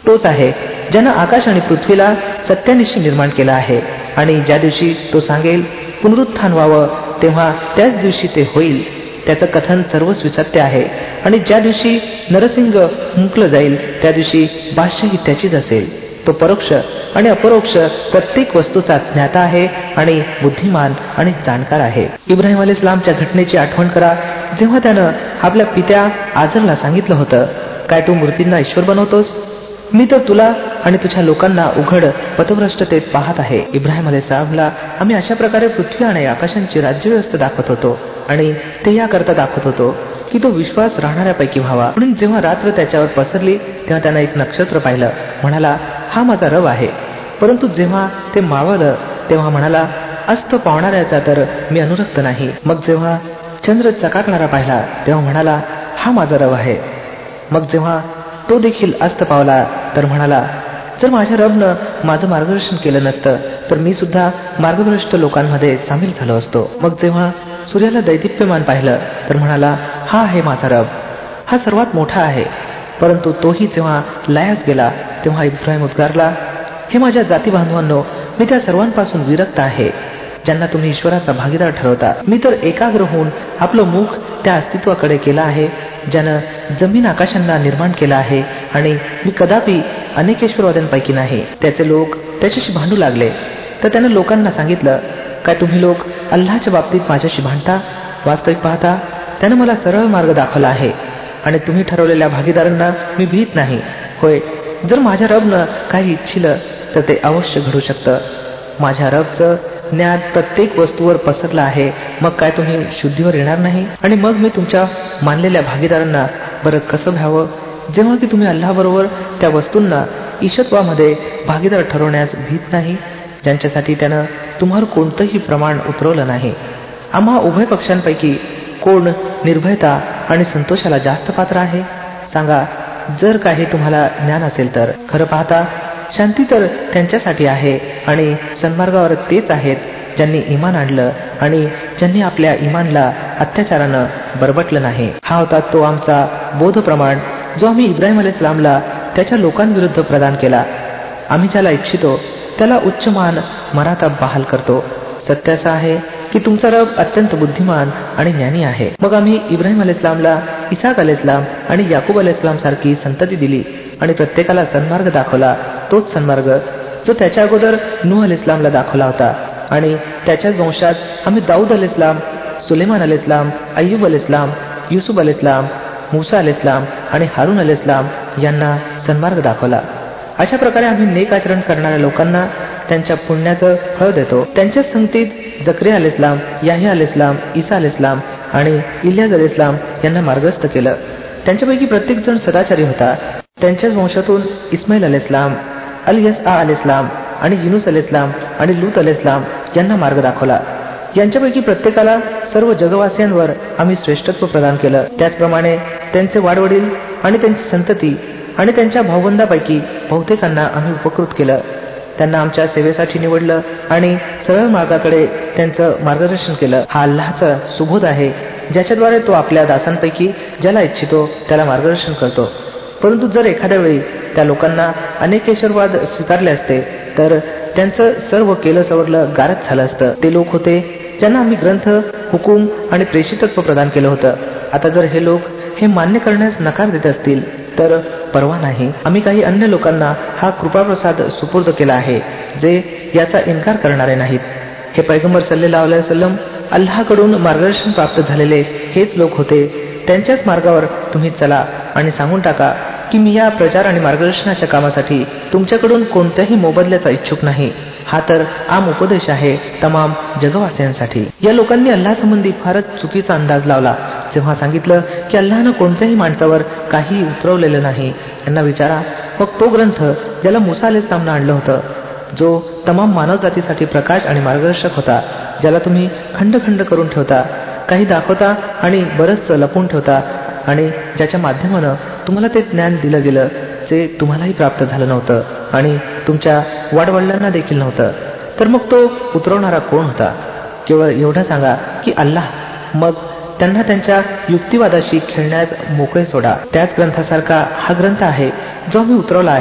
तोच आहे ज्यानं आकाश आणि पृथ्वीला सत्यानिशी निर्माण केला आहे, आणि ज्या दिवशी तो सांगेल पुनरुत्थान व्हावं तेव्हा त्याच दिवशी ते होईल. त्याचं कथन सर्वस्वी सत्य आहे. आणि ज्या दिवशी नरसिंग हुंकलं जाईल त्या दिवशी भाष्यही त्याचीच असेल. तो परोक्ष आणि अपरोक्ष प्रत्येक वस्तूचा ज्ञाता आहे आणि बुद्धिमान आणि जाणकार आहे. इब्राहिम अलैहिस्सलामच्या घटनेची आठवण करा, जेव्हा त्यानं आपल्या पित्या आजरला सांगितलं होतं, काय तू मूर्तींना ईश्वर बनवतोस? मी तर तुला आणि तुझ्या लोकांना उघड पथभ्रष्टतेत पाहत आहे. इब्राहिम अलैहिस्सलामला आम्ही अशा प्रकारे पृथ्वी आणि आकाशांची राज्यव्यवस्था दाखवत होतो, आणि ते याकरता दाखवत होतो की तो विश्वास राहणाऱ्यापैकी व्हावा. म्हणून जेव्हा रात्र त्याच्यावर पसरली तेव्हा त्यानं एक नक्षत्र पाहिलं, म्हणाला हा माझा रब आहे. परंतु जेव्हा ते मावळलं तेव्हा म्हणाला अस्त पावणाऱ्याचा तर मी अनुरक्त नाही. मग जेव्हा चंद्र चकाकणारा पाहिला तेव्हा म्हणाला हा माझा रब आहे. मग जेव्हा तो देखील अस्त पावला तर म्हणाला जर माझ्या रबनं माझं मार्गदर्शन केलं नसतं तर मी सुद्धा मार्गभ्रष्ट लोकांमध्ये सामील झालो असतो. मग जेव्हा सूर्याला दैदिप्यमान पाहिलं तर म्हणाला हा आहे माझा रब, हा सर्वात मोठा आहे. परंतु तोही जेव्हा लयास गेला तेव्हा इब्राहिम उद्गारला हे माझ्या जाती बांधवांनो, मी त्या सर्वांपासून विरक्त आहे ज्यांना तुम्ही ईश्वराचा भागीदार ठरवता. मी तर एकाग्र होऊन आपलं मुख त्या अस्तित्वाकडे केलं आहे ज्यानं जमीन आकाशांना निर्माण केलं आहे, आणि मी कदापि अनेकेश्वरवाद्यांपैकी नाही. त्याचे लोक त्याच्याशी भांडू लागले तर त्यानं लोकांना सांगितलं काय तुम्ही लोक अल्लाहच्या बाबतीत माझ्याशी भांडता? वास्तविक पाहता त्यानं मला सरळ मार्ग दाखवला आहे, आणि तुम्ही ठरवलेल्या भागीदारांना मी भीत नाही. होय, जर माझ्या रबनं काही इच्छिलं तर ते अवश्य घडू शकतं. माझ्या रबचं ज्ञान प्रत्येक वस्तूवर पसरलं आहे. मग काय तुम्ही शुद्धीवर येणार नाही? आणि मग मी तुमच्या मानलेल्या भागीदारांना बरं कसं भ्यावं, जेव्हा की तुम्ही अल्लाहबरोबर त्या वस्तूंना ईशत्वामध्ये भागीदार ठरवण्यास भीत नाही ज्यांच्यासाठी त्यानं तुम्हाला कोणतंही प्रमाण उतरवलं नाही. आम्हा उभय पक्षांपैकी कोण निर्भयता आणि संतोषाला जास्त पात्र आहे? सांगा, जर काही तुम्हाला ज्ञान असेल तर. खरं पाहता शांती तर त्यांच्यासाठी आहे, आणि सन्मार्गावर तेच आहेत ज्यांनी इमान आणलं आणि ज्यांनी आपल्या इमानला अत्याचारानं बरबटलं नाही. हा होता तो आमचा बोध प्रमाण जो आम्ही इब्राहिम अलैहिस्सलामला त्याच्या लोकांविरुद्ध प्रदान केला. आम्ही ज्याला इच्छितो त्याला उच्च मान मरातब बहाल करतो. सत्य असं आहे की तुमचा रब अत्यंत बुद्धिमान आणि ज्ञानी आहे. मग आम्ही इब्राहिम अलैहिस्सलामला इसाक अलैहिस्सलाम आणि याकूब अलैहिस्सलाम सारखी संतती दिली, आणि प्रत्येकाला सन्मार्ग दाखवला, तोच सन्मार्ग जो त्याच्या अगोदर नूह अलैहिस्सलामला दाखवला होता. आणि त्याच्याच वंशात आम्ही दाऊद अलैहिस्सलाम, सुलेमान अलैहिस्सलाम, अय्यूब अलैहिस्सलाम, युसुफ अलैहिस्सलाम, मूसा अलैहिस्सलाम आणि हारून अलैहिस्सलाम यांना सन्मार्ग दाखवला. अशा प्रकारे आम्ही नेक आचरण करणाऱ्या लोकांना त्यांच्या पुण्याचं फळ देतो. त्यांच्याच संगतीत जकरिया अलैहिस्सलाम, याह्या अलैहिस्सलाम, ईसा अलैहिस्सलाम आणि इल्यास अलैहिस्सलाम यांना मार्गस्थ केलं. त्यांच्यापैकी प्रत्येक जण सदाचारी होता. त्यांच्याच वंशातून इस्माईल अलैहिस्सलाम, अल-यस्आ अलैहिस्सलाम आणि युनुस अलैहिस्सलाम आणि लूत अलैहिस्सलाम यांना मार्ग दाखवला. यांच्यापैकी प्रत्येकाला सर्व जगवासियांवर आम्ही श्रेष्ठत्व प्रदान केलं. त्याचप्रमाणे त्यांचे वाडवडील आणि त्यांची संतती आणि त्यांच्या भावबंदापैकी बहुतेकांना आम्ही उपकृत केलं. त्यांना आमच्या सेवेसाठी निवडलं आणि सरळ मार्गाकडे त्यांचं मार्गदर्शन केलं. हा अल्लाहचा सुबोध आहे ज्याच्याद्वारे तो आपल्या दासांपैकी ज्याला इच्छितो त्याला मार्गदर्शन करतो. परंतु जर एखाद्या वेळी त्या लोकांना अनेकेश्वरवाद स्वीकारले असते तर त्यांचं सर्व केलं सवरलं गारच झालं असतं. ते लोक होते ज्यांना आम्ही ग्रंथ, हुकूम आणि प्रेषितत्व प्रदान केलं होतं. आता जर हे लोक हे मान्य करण्यास नकार देत असतील तर परवा नाही. आम्ही काही अन्य लोकांना हा कृपाप्रसाद सुपूर्द केला आहे जे याचा इन्कार करणारे नाहीत. हे पैगंबर सल्लल्लाहु अलैहि वसल्लम अल्लाहकडून मार्गदर्शन प्राप्त झालेले हेच लोक होते. त्यांच्याच मार्गावर तुम्ही चला आणि सांगून टाका की मी या प्रचार आणि मार्गदर्शनाच्या कामासाठी तुमच्याकडून कोणत्याही मोबदल्याचा इच्छुक नाही. हा तर आम उपदेश आहे तमाम जगवासियांसाठी. या लोकांनी अल्लाहसंबंधी फारच चुकीचा अंदाज लावला जेव्हा सांगितलं की अल्लाहनं कोणत्याही माणसावर काही उतरवलेलं नाही. यांना विचारा, मग तो ग्रंथ ज्याला मूसा अलैहिस्सलामनं आणलं होतं, जो तमाम मानवजातीसाठी प्रकाश आणि मार्गदर्शक होता, ज्याला तुम्ही खंड खंड करून ठेवता, काही दाखवता आणि बरंच लपवून ठेवता, आणि ज्याच्या माध्यमानं तुम्हाला ते ज्ञान दिलं गेलं जे तुम्हालाही प्राप्त झालं नव्हतं आणि तुमच्या वाडवडिलांना देखील नव्हतं, तर मग तो उतरवणारा कोण होता? केवळ एवढं सांगा की अल्लाह. मग त्यांना त्यांच्या युक्तिवादाशी खेळण्यास मोकळे सोडा. त्याच ग्रंथासारखा हा ग्रंथ आहे जो आम्ही उतरवला आहे.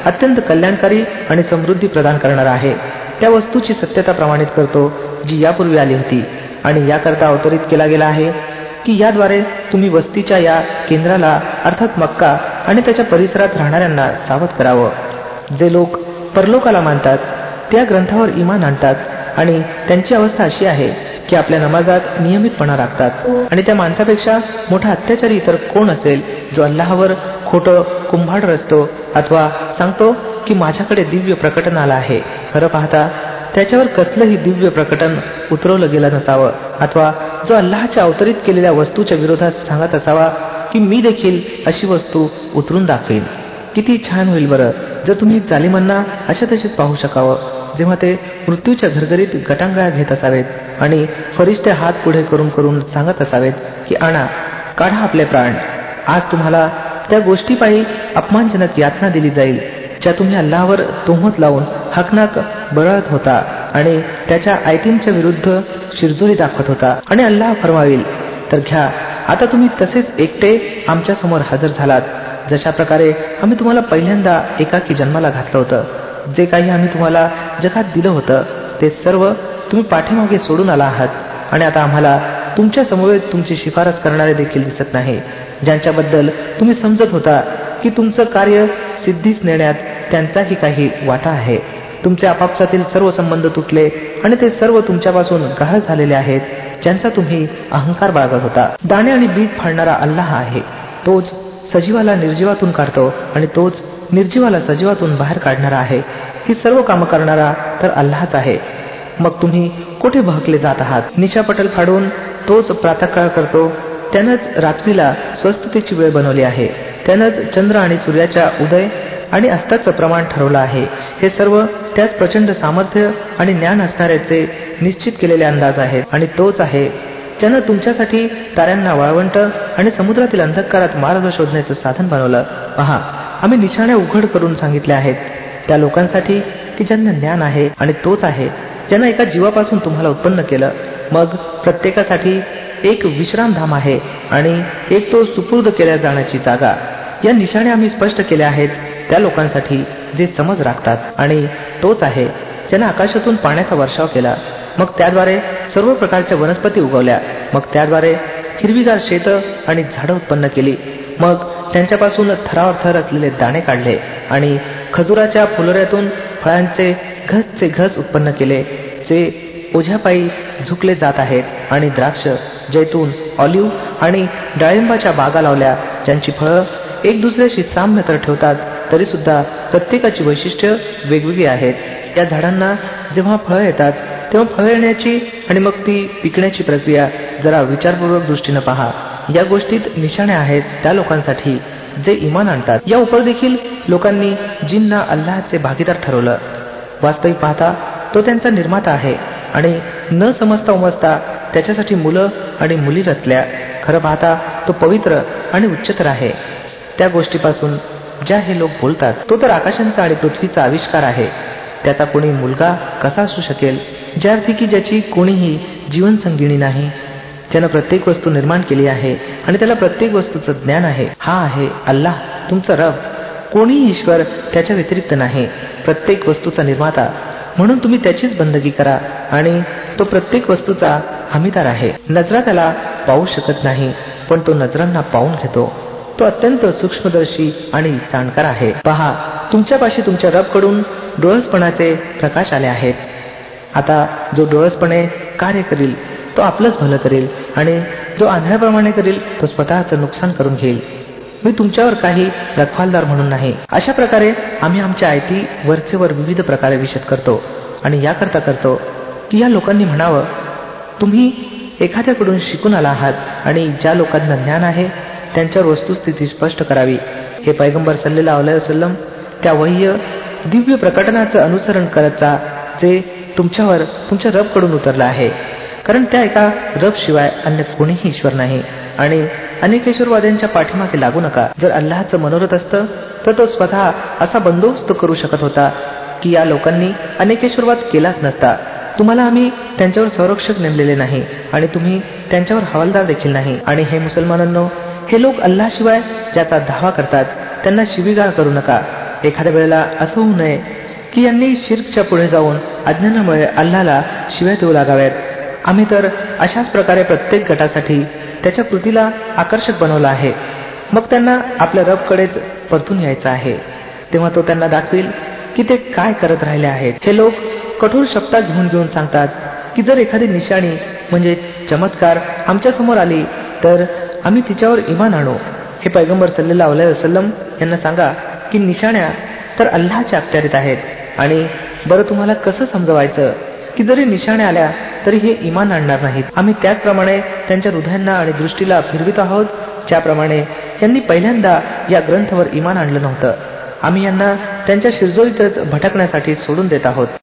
अत्यंत कल्याणकारी आणि समृद्धी प्रदान करणारा आहे. त्या वस्तूची सत्यता प्रमाणित करतो जी यापूर्वी आली होती आणि याकरता अवतरित केला गेला आहे की याद्वारे तुम्ही वस्तीच्या या केंद्राला अर्थात मक्का आणि त्याच्या परिसरात राहणाऱ्यांना सावध करावं. जे लोक परलोकाला मानतात, त्या ग्रंथावर ईमान आणतात आणि त्यांची अवस्था अशी आहे की आपल्या नमाजात नियमितपणा राखतात आणि त्या माणसापेक्षा मोठा अत्याचारी इतर कोण असेल जो अल्लाहवर खोटं कुंभाड रचतो अथवा सांगतो की माझ्याकडे दिव्य प्रकटन आलं आहे. खरं पाहता त्याच्यावर कसलंही दिव्य प्रकटन उतरवलं गेलं नसावं अथवा जो अल्लाहच्या अवतरित केलेल्या वस्तूच्या विरोधात सांगत असावा की मी देखील अशी वस्तू उतरून दाखवेन. किती छान होईल बरं जर तुम्ही जालिमांना अशा तशीच पाहू शकावं जेव्हा ते मृत्यूच्या घरघरीत गटांगळ्या घेत असावेत आणि फरिश्ते हात पुढे करून करून सांगत असावेत की आणा, काढा आपले प्राण. आज तुम्हाला त्या गोष्टीपायी अपमानजनक यातना दिली जाईल ज्या तुम्ही अल्लाहवर तोहमत लावून हकनाक बळत होता आणि त्याच्या आयतींच्या विरुद्ध शिरजोरी दाखवत होता. आणि अल्लाह फरमावेल, तर घ्या, आता तुम्ही तसेच एकटे आमच्या समोर हजर झालात जशा प्रकारे आम्ही तुम्हाला पहिल्यांदा एकाकी जन्माला घातलं होतं. जे काही आम्ही तुम्हाला जगात दिलं होतं ते सर्व तुम्ही पाठीमागे सोडून आला आहात आणि आता आम्हाला तुमच्या समवेत तुमची शिफारस करणारे देखील दिसत नाही ज्यांच्याबद्दल तुम्ही समजत होता की तुमचं कार्य सिद्धीस नेण्यात त्यांचाही काही वाटा आहे. तुमचे आपापसातील सर्व संबंध तुटले आणि ते सर्व तुमच्यापासून गहाळ झालेले आहेत ज्यांचा तुम्ही अहंकार बाळगत होता. दाणे आणि बीज फाडणारा अल्लाह आहे. तोच सजीवाला निर्जीवातून काढतो आणि तोच निर्जीवाला सजीवातून बाहेर काढणारा आहे. ही सर्व कामं करणारा तर अल्लाहच आहे. मग तुम्ही कुठे बहकले जात आहात? निशापटल फाडून तोच प्रातःकाळ करतो. त्यानंच रात्रीला स्वस्थतेची वेळ बनवली आहे. त्यानंच चंद्र आणि सूर्याच्या उदय आणि अस्ताचं प्रमाण ठरवलं आहे. हे सर्व त्याच प्रचंड सामर्थ्य आणि ज्ञान असणाऱ्याचे निश्चित केलेले अंदाज आहेत. आणि तोच आहे ज्यानं तुमच्यासाठी ताऱ्यांना वाळवंट आणि समुद्रातील अंधकारात मार्ग शोधण्याचं साधन बनवलं. पहा, आम्ही निशाण्या उघड करून सांगितल्या आहेत त्या लोकांसाठी की ज्यांना ज्ञान आहे. आणि तोच आहे ज्यानं एका जीवापासून तुम्हाला उत्पन्न केलं. मग प्रत्येकासाठी एक विश्रामधाम आहे आणि एक तो सुपूर्द केल्या जाण्याची जागा. या निशाण्या आम्ही स्पष्ट केल्या आहेत त्या लोकांसाठी जे समज राखतात. आणि तोच आहे ज्यानं आकाशातून पाण्याचा वर्षाव केला, मग त्याद्वारे सर्व प्रकारच्या वनस्पती उगवल्या, मग त्याद्वारे हिरवीगार शेतं आणि झाडं उत्पन्न केली, मग त्यांच्यापासून थरावर थर असलेले दाणे काढले आणि खजुराच्या फुलोऱ्यातून फळांचे घसचे घस उत्पन्न केले जे ओझ्यापायी झुकले जात आहेत. आणि द्राक्ष, जैतून, ऑलिव्ह आणि डाळिंबाच्या बागा लावल्या ज्यांची फळं एक दुसऱ्याशी साम्य तर ठेवतात तरी सुद्धा प्रत्येकाची वैशिष्ट्य वेगवेगळी आहेत. या झाडांना जेव्हा फळं येतात तेव्हा फळं येण्याची आणि मग ती पिकण्याची प्रक्रिया जरा विचारपूर्वक दृष्टीनं पहा. या गोष्टीत निशाण्या आहेत त्या लोकांसाठी जे ईमान आणतात. या उपर देखील लोकांनी जिनना अल्लाहचे भागीदार ठरवलं. वास्तविक पाहता तो त्यांचा निर्माता आहे आणि न समजता उमजता त्याच्यासाठी मुलं आणि मुली रचल्या. खरं पाहता तो पवित्र आणि उच्चतर आहे त्या गोष्टीपासून ज्या हे लोक बोलतात. तो तर आकाशांचा आणि पृथ्वीचा आविष्कार आहे. त्याचा कोणी मुलगा कसा असू शकेल ज्यार्थी की ज्याची कोणीही जीवनसंगिणी नाही. ज्यानं प्रत्येक वस्तू निर्माण केली आहे आणि त्याला प्रत्येक वस्तूचं ज्ञान आहे. हा आहे अल्लाह तुमचा रब. कोणीही ईश्वर त्याच्या व्यतिरिक्त नाही. प्रत्येक वस्तूचा निर्माता म्हणून तुम्ही त्याचीच बंदगी करा आणि तो प्रत्येक वस्तूचा हमीदार आहे. नजरा त्याला पाहू शकत नाही पण तो नजरांना पाहून घेतो. तो अत्यंत सूक्ष्मदर्शी आणि जाणकार आहे. पहा, तुमच्यापाशी तुमच्या रबकडून डोळसपणाचे प्रकाश आले आहेत. आता जो डोळसपणे कार्य करील तो आपलंच भलं करेल आणि जो आंधळ्याप्रमाणे करील तो स्वतःचं नुकसान करून घेईल. मी तुमच्यावर काही रखवालदार म्हणून नाही. अशा प्रकारे आम्ही आमच्या आयती वरचेवर विविध प्रकारे विशद करतो आणि याकरता करतो की या लोकांनी म्हणावं तुम्ही एखाद्याकडून शिकून आला आहात आणि ज्या लोकांना ज्ञान आहे त्यांच्यावर वस्तुस्थिती स्पष्ट करावी. हे पैगंबर सल्लल्लाहु अलैहि वसल्लम त्या वह्य दिव्य प्रकटनाचं अनुसरण करत जा जे तुमच्यावर तुमच्या रबकडून उतरलं आहे. कारण त्या एका रब शिवाय अन्य कोणीही ईश्वर नाही. आणि अनेकेश्वरवाद्यांच्या पाठीमागे लागू नका. जर अल्लाहचं मनोरथ असतं तर तो स्वतः असा बंदोबस्त करू शकत होता की या लोकांनी अनेकेश्वरवाद केलाच नसता. तुम्हाला आम्ही त्यांच्यावर संरक्षक नेमलेले नाही आणि तुम्ही त्यांच्यावर हवालदार देखील नाही. आणि हे मुसलमानांनो, हे लोक अल्लाशिवाय ज्याचा धावा करतात त्यांना शिवीगाळ करू नका. एखाद्या वेळेला असं होऊ नये की यांनी शिर्कच्या पुढे जाऊन अज्ञानामुळे अल्लाला शिव्या देऊ लागाव्यात. आम्ही तर अशाच प्रकारे प्रत्येक गटासाठी त्याच्या कृतीला आकर्षक बनवलं आहे. मग त्यांना आपल्या रबकडेच परतून यायचं आहे. तेव्हा तो त्यांना दाखवेल की ते काय करत राहिले आहेत. हे लोक कठोर शब्दात घेऊन सांगतात की जर एखादी निशाणी म्हणजे चमत्कार आमच्या समोर आली तर आम्ही तिच्यावर इमान आणू. हे पैगंबर सल्लल्लाहु अलैहि वसल्लम यांना सांगा की निशाण्या तर अल्लाहच्या अखत्यारीत आहेत. आणि बरं तुम्हाला कसं समजवायचं की जरी निशाण्या आल्या तरी हे इमान आणणार नाहीत. आम्ही त्याचप्रमाणे त्यांच्या हृदयांना आणि दृष्टीला फिरवित आहोत ज्याप्रमाणे यांनी पहिल्यांदा या ग्रंथावर इमान आणलं नव्हतं. आम्ही यांना त्यांच्या शिरजोरीतच भटकण्यासाठी सोडून देत आहोत.